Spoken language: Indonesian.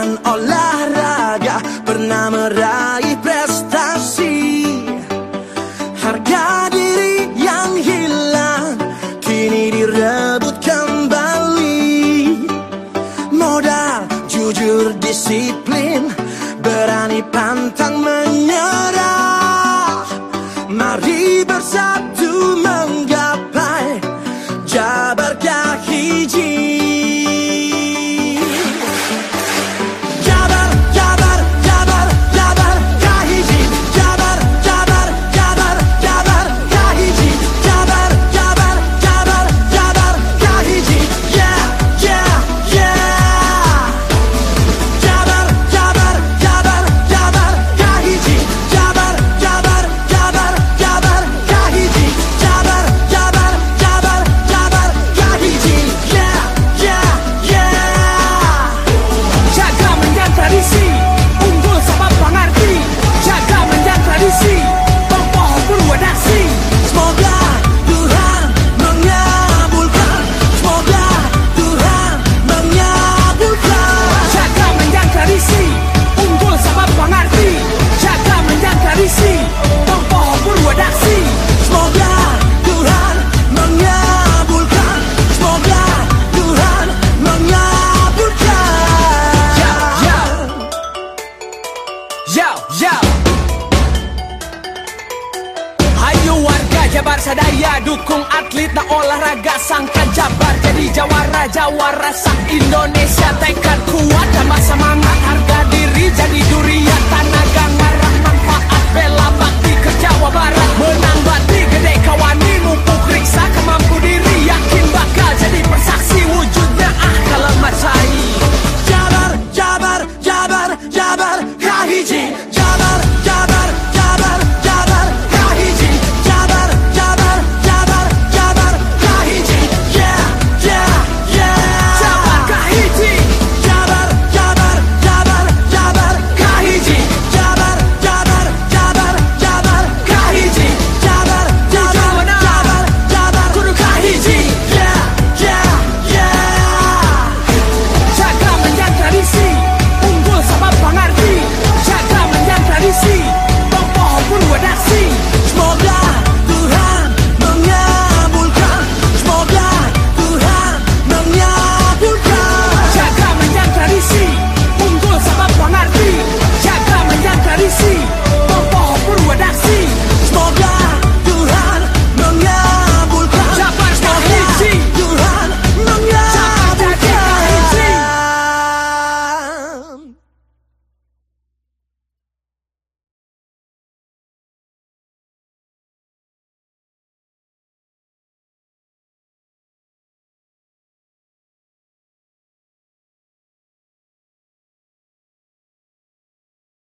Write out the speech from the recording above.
dan olahraga pernah meraih prestasi. Harga diri yang hilang kini direbut kembali. Modal, jujur, disiplin, berani pantang menyerah. Mari bersatu menggapai Jabar Kahiji. Jabar, Jabar, Jabar, Jabar Kahiji. Jabar, Jabar, Jabar, Jabar Kahiji. Jabar, Jabar, Jabar, Jabar Kahiji. Yeah, yeah, yeah. Jabar, Jabar, Jabar, Jabar Kahiji. Jabar, Jabar, Jabar, Jabar Kahiji. Jabar, Jabar, Jabar, Jabar Kahiji. Yeah, yeah, yeah. Jaga menjang tradisi, unggul sabab pangarti. Jaga menjang tradisi, tokoh berwadaksi. Semoga Tuhan mengabulkan. Semoga Tuhan mengabulkan. Jaga menjang tradisi, unggul sabab pangarti. Jaga menjang tradisi, tokoh berwadaksi. Semoga Tuhan mengabulkan. Semoga Tuhan mengabulkan. Yo, yo. Hayu warga Jabar sadaya dukung atlet na olahraga sangkan Jabar jadi jawara sak Indonesia tekad kuat tambah semangat harga diri jadi durian tanaga ngarang manfaat bela bakti ke Jawa Barat.